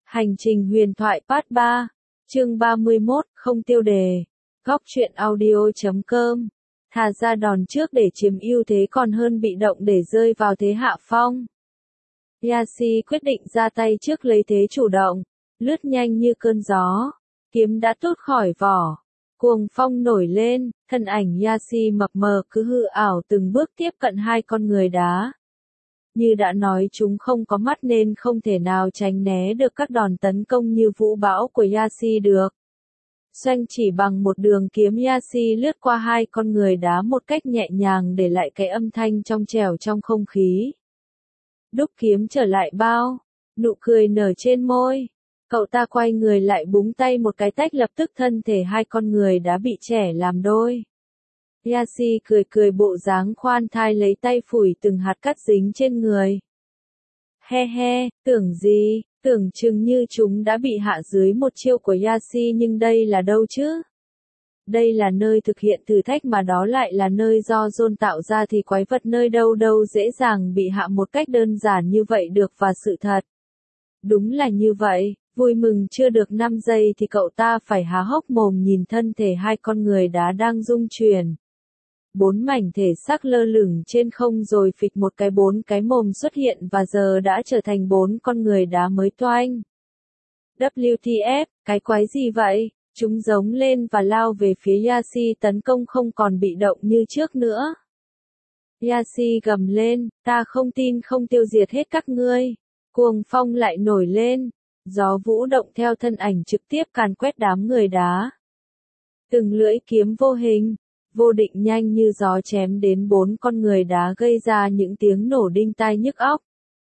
Hành trình huyền thoại Part 3, chương 31, không tiêu đề. Góc truyện audio.com. Thà ra đòn trước để chiếm ưu thế còn hơn bị động để rơi vào thế hạ phong. Yashi quyết định ra tay trước lấy thế chủ động, lướt nhanh như cơn gió, kiếm đã tuốt khỏi vỏ. Cuồng phong nổi lên, thân ảnh Yashi mập mờ cứ hư ảo từng bước tiếp cận hai con người đá. Như đã nói, chúng không có mắt nên không thể nào tránh né được các đòn tấn công như vũ bão của Yashi được. Xoanh chỉ bằng một đường kiếm, Yashi lướt qua hai con người đá một cách nhẹ nhàng để lại cái âm thanh trong trẻo trong không khí. Đúc kiếm trở lại bao, nụ cười nở trên môi. Cậu ta quay người lại búng tay một cái tách, lập tức thân thể hai con người đã bị chẻ làm đôi. Yashi cười cười bộ dáng khoan thai, lấy tay phủi từng hạt cát dính trên người. He he, tưởng gì, tưởng chừng như chúng đã bị hạ dưới một chiêu của Yashi, nhưng đây là đâu chứ? Đây là nơi thực hiện thử thách mà đó lại là nơi do John tạo ra thì quái vật nơi đâu đâu dễ dàng bị hạ một cách đơn giản như vậy được, và sự thật. Đúng là như vậy, vui mừng chưa được 5 giây thì cậu ta phải há hốc mồm nhìn thân thể hai con người đá đang rung chuyển. 4 mảnh thể xác lơ lửng trên không, rồi phịch một cái 4 cái mồm xuất hiện và giờ đã trở thành 4 con người đá mới toanh. WTF, cái quái gì vậy? Chúng giống lên và lao về phía Yashi, tấn công không còn bị động như trước nữa. Yashi gầm lên, ta không tin không tiêu diệt hết các ngươi. Cuồng phong lại nổi lên, gió vũ động theo thân ảnh trực tiếp càn quét đám người đá. Từng lưỡi kiếm vô hình, vô định nhanh như gió chém đến 4 con người đá, gây ra những tiếng nổ đinh tai nhức óc.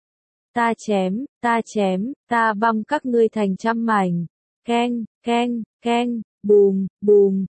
Ta chém, ta băm các ngươi thành trăm mảnh. Keng, keng, keng, bùm, bùm,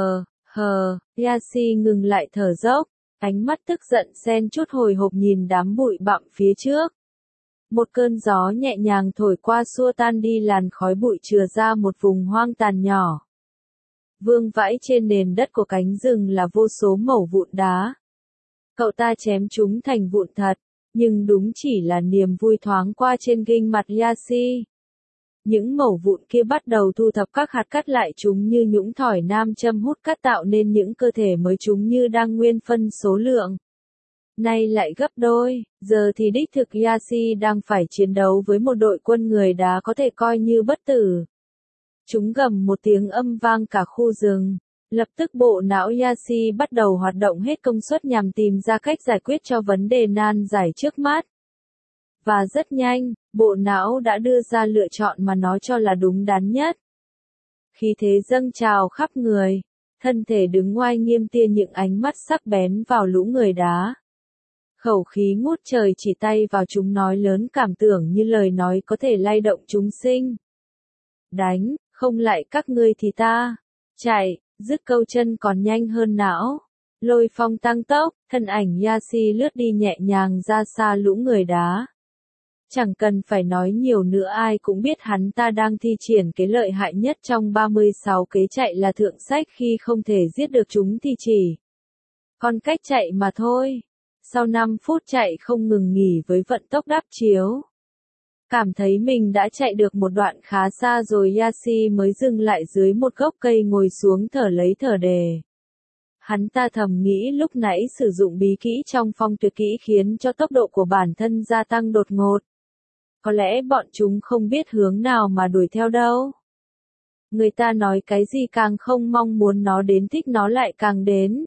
hờ. Yashi ngừng lại thở dốc, ánh mắt tức giận xen chút hồi hộp nhìn đám bụi bặm phía trước. Một cơn gió nhẹ nhàng thổi qua xua tan đi làn khói bụi, chừa ra một vùng hoang tàn nhỏ. Vương vãi trên nền đất của cánh rừng là vô số mẩu vụn đá. Cậu ta chém chúng thành vụn thật, nhưng đúng chỉ là niềm vui thoáng qua trên gương mặt Yashi. Những mẩu vụn kia bắt đầu thu thập các hạt cát lại, chúng như nhũng thỏi nam châm hút cát tạo nên những cơ thể mới, chúng như đang nguyên phân số lượng. Nay lại gấp đôi, giờ thì đích thực Yashi đang phải chiến đấu với một đội quân người đá có thể coi như bất tử. Chúng gầm một tiếng âm vang cả khu rừng. Lập tức bộ não Yashi bắt đầu hoạt động hết công suất nhằm tìm ra cách giải quyết cho vấn đề nan giải trước mắt. Và rất nhanh, bộ não đã đưa ra lựa chọn mà nó cho là đúng đắn nhất. Khí thế dâng trào khắp người, thân thể đứng oai nghiêm, tia những ánh mắt sắc bén vào lũ người đá. Khẩu khí ngút trời, chỉ tay vào chúng nói lớn cảm tưởng như lời nói có thể lay động chúng sinh. Đánh, không lại các ngươi thì ta chạy, dứt câu chân còn nhanh hơn não. Lôi phong tăng tốc, thân ảnh Yashi lướt đi nhẹ nhàng ra xa lũ người đá. Chẳng cần phải nói nhiều nữa, ai cũng biết hắn ta đang thi triển cái lợi hại nhất trong 36 kế chạy là thượng sách, khi không thể giết được chúng thì chỉ còn cách chạy mà thôi. Sau 5 phút chạy không ngừng nghỉ với vận tốc đáp chiếu, cảm thấy mình đã chạy được một đoạn khá xa rồi, Yashi mới dừng lại dưới một gốc cây, ngồi xuống thở lấy thở đề. Hắn ta thầm nghĩ lúc nãy sử dụng bí kỹ trong phong tuyệt kỹ khiến cho tốc độ của bản thân gia tăng đột ngột. Có lẽ bọn chúng không biết hướng nào mà đuổi theo đâu. Người ta nói cái gì càng không mong muốn nó đến, thích nó lại càng đến.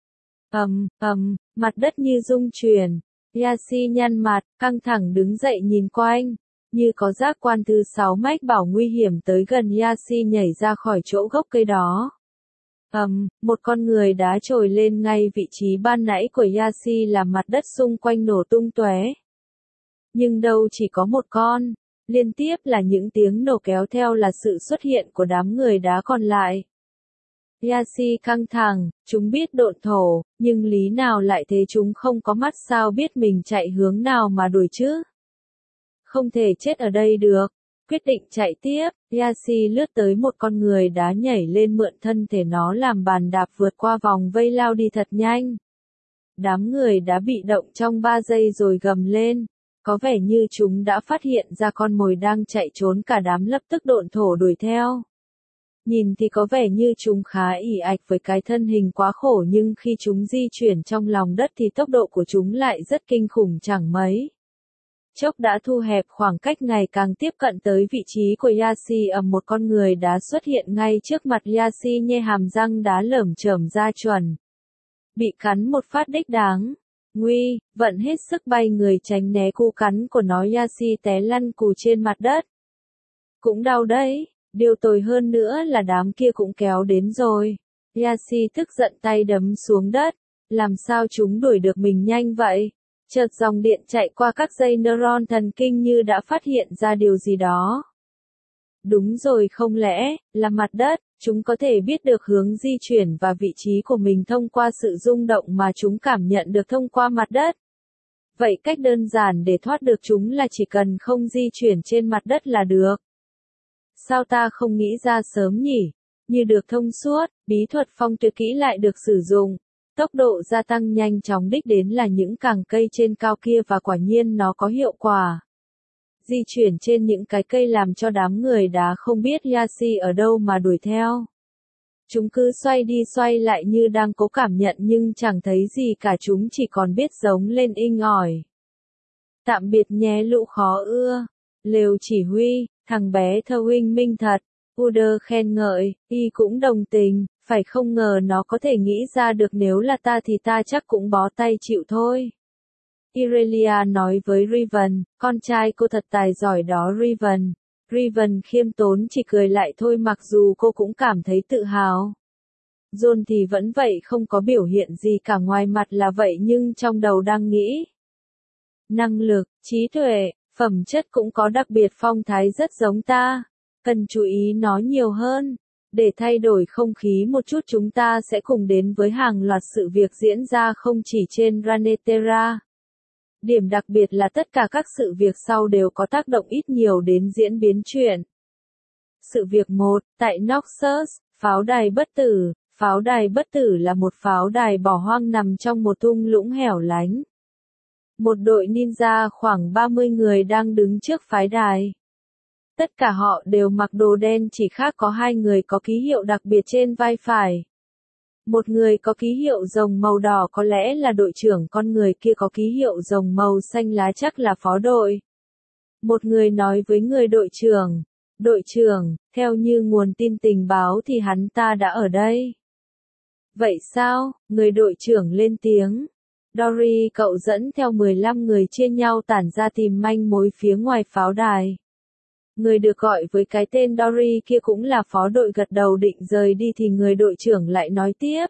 Mặt đất như rung chuyển. Yashi nhăn mặt, căng thẳng đứng dậy nhìn quanh. Như có giác quan thứ 6 mách bảo nguy hiểm tới gần, Yashi nhảy ra khỏi chỗ gốc cây đó. Một con người đá trồi lên ngay vị trí ban nãy của Yashi, làm mặt đất xung quanh nổ tung tóe. Nhưng đâu chỉ có một con, liên tiếp là những tiếng nổ kéo theo là sự xuất hiện của đám người đá còn lại. Yashi căng thẳng, chúng biết độn thổ, nhưng lý nào lại thế, chúng không có mắt sao biết mình chạy hướng nào mà đuổi chứ? Không thể chết ở đây được. Quyết định chạy tiếp, Yashi lướt tới một con người đá, nhảy lên mượn thân thể nó làm bàn đạp, vượt qua vòng vây lao đi thật nhanh. Đám người đã bị động trong 3 giây rồi gầm lên. Có vẻ như chúng đã phát hiện ra con mồi đang chạy trốn, cả đám lập tức độn thổ đuổi theo. Nhìn thì có vẻ như chúng khá ỷ ạch với cái thân hình quá khổ, nhưng khi chúng di chuyển trong lòng đất thì tốc độ của chúng lại rất kinh khủng chẳng mấy. Chốc đã thu hẹp khoảng cách, ngày càng tiếp cận tới vị trí của Yashi. Một con người đã xuất hiện ngay trước mặt Yashi, nhe hàm răng đá lởm chởm ra chuẩn bị cắn một phát đích đáng. Nguy, vận hết sức bay người tránh né cú cắn của nó, Yashi té lăn cù trên mặt đất. Cũng đau đấy, điều tồi hơn nữa là đám kia cũng kéo đến rồi. Yashi tức giận tay đấm xuống đất. Làm sao chúng đuổi được mình nhanh vậy? Chợt dòng điện chạy qua các dây neuron thần kinh như đã phát hiện ra điều gì đó. Đúng rồi, không lẽ là mặt đất? Chúng có thể biết được hướng di chuyển và vị trí của mình thông qua sự rung động mà chúng cảm nhận được thông qua mặt đất. Vậy cách đơn giản để thoát được chúng là chỉ cần không di chuyển trên mặt đất là được. Sao ta không nghĩ ra sớm nhỉ? Như được thông suốt, bí thuật phong tuyệt kỹ lại được sử dụng. Tốc độ gia tăng nhanh chóng đích đến là những càng cây trên cao kia, và quả nhiên nó có hiệu quả. Di chuyển trên những cái cây làm cho đám người đá không biết Yashi ở đâu mà đuổi theo. Chúng cứ xoay đi xoay lại như đang cố cảm nhận nhưng chẳng thấy gì cả, chúng chỉ còn biết giống lên inh ỏi. Tạm biệt nhé lũ khó ưa. Lều chỉ huy, thằng bé thơ huynh minh thật. Uder khen ngợi, y cũng đồng tình, phải không ngờ nó có thể nghĩ ra được, nếu là ta thì ta chắc cũng bó tay chịu thôi. Irelia nói với Riven, con trai cô thật tài giỏi đó Riven. Riven khiêm tốn chỉ cười lại thôi, mặc dù cô cũng cảm thấy tự hào. John thì vẫn vậy, không có biểu hiện gì cả, ngoài mặt là vậy nhưng trong đầu đang nghĩ. Năng lực, trí tuệ, phẩm chất cũng có đặc biệt, phong thái rất giống ta. Cần chú ý nó nhiều hơn. Để thay đổi không khí một chút, chúng ta sẽ cùng đến với hàng loạt sự việc diễn ra không chỉ trên Runeterra. Điểm đặc biệt là tất cả các sự việc sau đều có tác động ít nhiều đến diễn biến chuyện. Sự việc 1, tại Noxus, pháo đài bất tử. Pháo đài bất tử là một pháo đài bỏ hoang nằm trong một thung lũng hẻo lánh. Một đội ninja khoảng 30 người đang đứng trước pháo đài. Tất cả họ đều mặc đồ đen, chỉ khác có 2 người có ký hiệu đặc biệt trên vai phải. Một người có ký hiệu rồng màu đỏ có lẽ là đội trưởng, con người kia có ký hiệu rồng màu xanh lá chắc là phó đội. Một người nói với người đội trưởng, theo như nguồn tin tình báo thì hắn ta đã ở đây. Vậy sao? Người đội trưởng lên tiếng. Dory, cậu dẫn theo 15 người chia nhau tản ra tìm manh mối phía ngoài pháo đài. Người được gọi với cái tên Dory kia cũng là phó đội, gật đầu định rời đi thì người đội trưởng lại nói tiếp.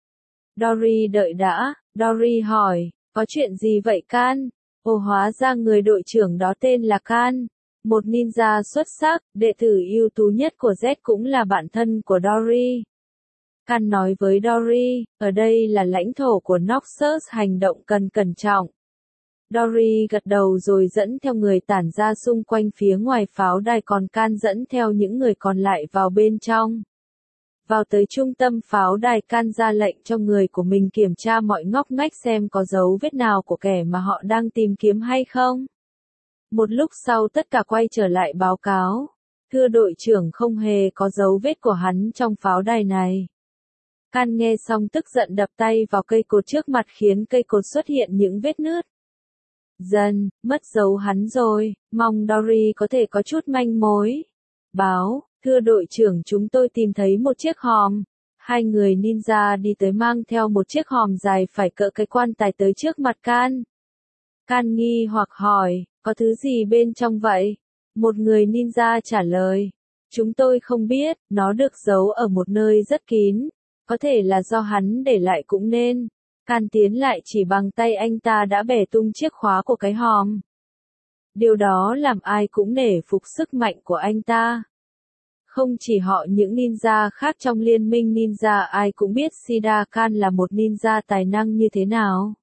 Dory đợi đã, Dory hỏi, có chuyện gì vậy Can? Ồ, hóa ra người đội trưởng đó tên là Can, một ninja xuất sắc, đệ tử ưu tú nhất của Z, cũng là bạn thân của Dory. Can nói với Dory, ở đây là lãnh thổ của Noxus, hành động cần cẩn trọng. Dory gật đầu rồi dẫn theo người tản ra xung quanh phía ngoài pháo đài, còn Can dẫn theo những người còn lại vào bên trong. Vào tới trung tâm pháo đài, Can ra lệnh cho người của mình kiểm tra mọi ngóc ngách xem có dấu vết nào của kẻ mà họ đang tìm kiếm hay không. Một lúc sau tất cả quay trở lại báo cáo. Thưa đội trưởng, không hề có dấu vết của hắn trong pháo đài này. Can nghe xong tức giận đập tay vào cây cột trước mặt khiến cây cột xuất hiện những vết nứt. Dần, mất dấu hắn rồi, mong Dory có thể có chút manh mối. Báo, thưa đội trưởng, chúng tôi tìm thấy một chiếc hòm. 2 người ninja đi tới mang theo một chiếc hòm dài phải cỡ cái quan tài tới trước mặt Can. Can nghi hoặc hỏi, có thứ gì bên trong vậy? Một người ninja trả lời, chúng tôi không biết, nó được giấu ở một nơi rất kín. Có thể là do hắn để lại cũng nên. Can tiến lại chỉ bằng tay anh ta đã bẻ tung chiếc khóa của cái hòm. Điều đó làm ai cũng nể phục sức mạnh của anh ta. Không chỉ họ, những ninja khác trong liên minh ninja ai cũng biết Shida Can là một ninja tài năng như thế nào.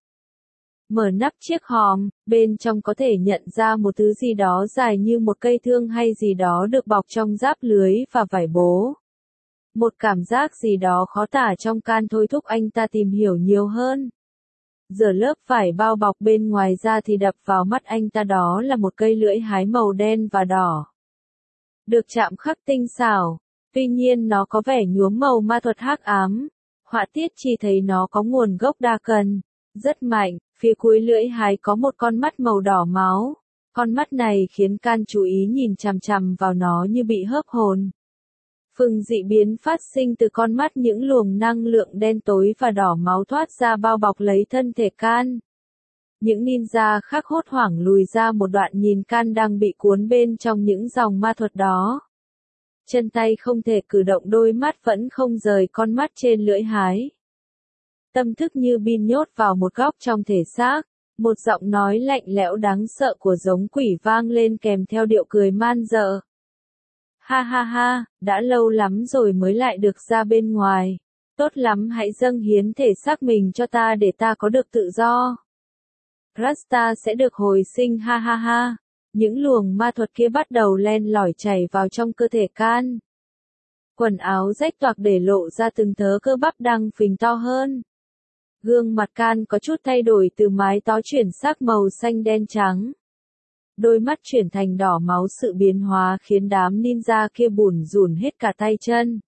Mở nắp chiếc hòm, bên trong có thể nhận ra một thứ gì đó dài như một cây thương hay gì đó được bọc trong giáp lưới và vải bố. Một cảm giác gì đó khó tả trong Can thôi thúc anh ta tìm hiểu nhiều hơn. Giờ lớp vải bao bọc bên ngoài ra thì đập vào mắt anh ta đó là một cây lưỡi hái màu đen và đỏ. Được chạm khắc tinh xảo, tuy nhiên nó có vẻ nhuốm màu ma thuật hắc ám. Họa tiết chỉ thấy nó có nguồn gốc đa cần, rất mạnh, phía cuối lưỡi hái có một con mắt màu đỏ máu. Con mắt này khiến Can chú ý nhìn chằm chằm vào nó như bị hớp hồn. Phừng dị biến phát sinh từ con mắt, những luồng năng lượng đen tối và đỏ máu thoát ra bao bọc lấy thân thể Can. Những ninja khác hốt hoảng lùi ra một đoạn nhìn Can đang bị cuốn bên trong những dòng ma thuật đó. Chân tay không thể cử động, đôi mắt vẫn không rời con mắt trên lưỡi hái. Tâm thức như bin nhốt vào một góc trong thể xác, một giọng nói lạnh lẽo đáng sợ của giống quỷ vang lên kèm theo điệu cười man dợ. Ha ha ha, đã lâu lắm rồi mới lại được ra bên ngoài. Tốt lắm, hãy dâng hiến thể xác mình cho ta để ta có được tự do. Rasta sẽ được hồi sinh, ha ha ha. Những luồng ma thuật kia bắt đầu len lỏi chảy vào trong cơ thể Can. Quần áo rách toạc để lộ ra từng thớ cơ bắp đang phình to hơn. Gương mặt Can có chút thay đổi, từ mái tóc chuyển sắc màu xanh đen trắng. Đôi mắt chuyển thành đỏ máu, sự biến hóa khiến đám ninja kia bủn rủn hết cả tay chân.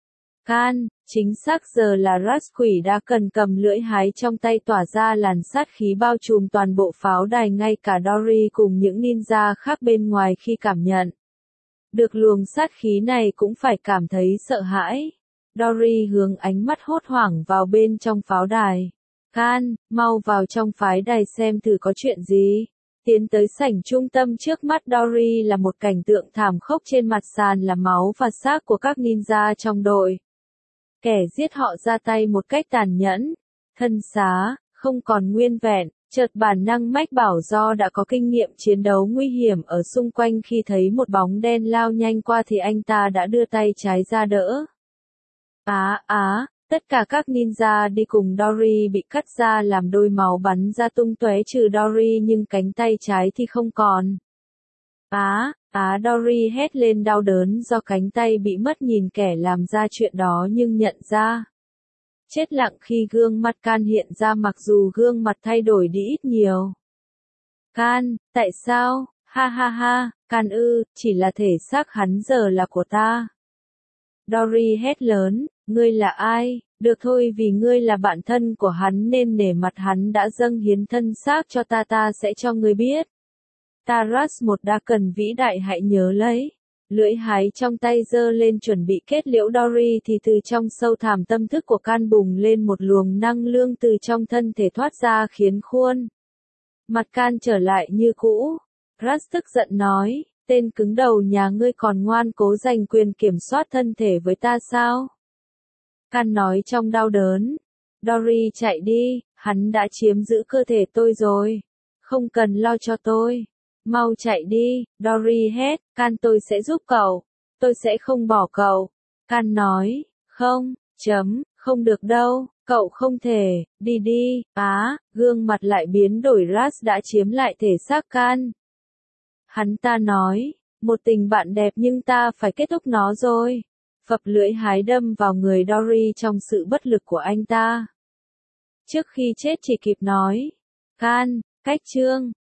Can, chính xác giờ là Ras quỷ đã cần cầm lưỡi hái trong tay tỏa ra làn sát khí bao trùm toàn bộ pháo đài, ngay cả Dory cùng những ninja khác bên ngoài khi cảm nhận được luồng sát khí này cũng phải cảm thấy sợ hãi. Dory hướng ánh mắt hốt hoảng vào bên trong pháo đài. Can, mau vào trong pháo đài xem thử có chuyện gì. Tiến tới sảnh trung tâm, trước mắt Dory là một cảnh tượng thảm khốc, trên mặt sàn là máu và xác của các ninja trong đội. Kẻ giết họ ra tay một cách tàn nhẫn, thân xác không còn nguyên vẹn. Chợt bản năng mách bảo do đã có kinh nghiệm chiến đấu nguy hiểm ở xung quanh, khi thấy một bóng đen lao nhanh qua thì anh ta đã đưa tay trái ra đỡ. Tất cả các ninja đi cùng Dory bị cắt ra làm đôi, máu bắn ra tung tóe, trừ Dory nhưng cánh tay trái thì không còn. Dory hét lên đau đớn do cánh tay bị mất, nhìn kẻ làm ra chuyện đó nhưng nhận ra. Chết lặng khi gương mặt Can hiện ra, mặc dù gương mặt thay đổi đi ít nhiều. Can, tại sao? Ha ha ha, Can chỉ là thể xác hắn giờ là của ta. Dory hét lớn, ngươi là ai? Được thôi, vì ngươi là bạn thân của hắn nên nể mặt hắn đã dâng hiến thân xác cho ta, ta sẽ cho ngươi biết. Taras một đa cần vĩ đại, hãy nhớ lấy. Lưỡi hái trong tay giơ lên chuẩn bị kết liễu Dory thì từ trong sâu thẳm tâm thức của Can bùng lên một luồng năng lượng từ trong thân thể thoát ra, khiến khuôn mặt Can trở lại như cũ. Ras tức giận nói, tên cứng đầu nhà ngươi còn ngoan cố giành quyền kiểm soát thân thể với ta sao? Can nói trong đau đớn. Dory chạy đi, hắn đã chiếm giữ cơ thể tôi rồi. Không cần lo cho tôi. Mau chạy đi, Dory hét, Can tôi sẽ giúp cậu. Tôi sẽ không bỏ cậu. Can nói, không được đâu, cậu không thể, đi đi. Gương mặt lại biến đổi, Ras đã chiếm lại thể xác Can. Hắn ta nói, một tình bạn đẹp nhưng ta phải kết thúc nó rồi. Phập lưỡi hái đâm vào người Dory trong sự bất lực của anh ta. Trước khi chết chỉ kịp nói, Can, cách chương.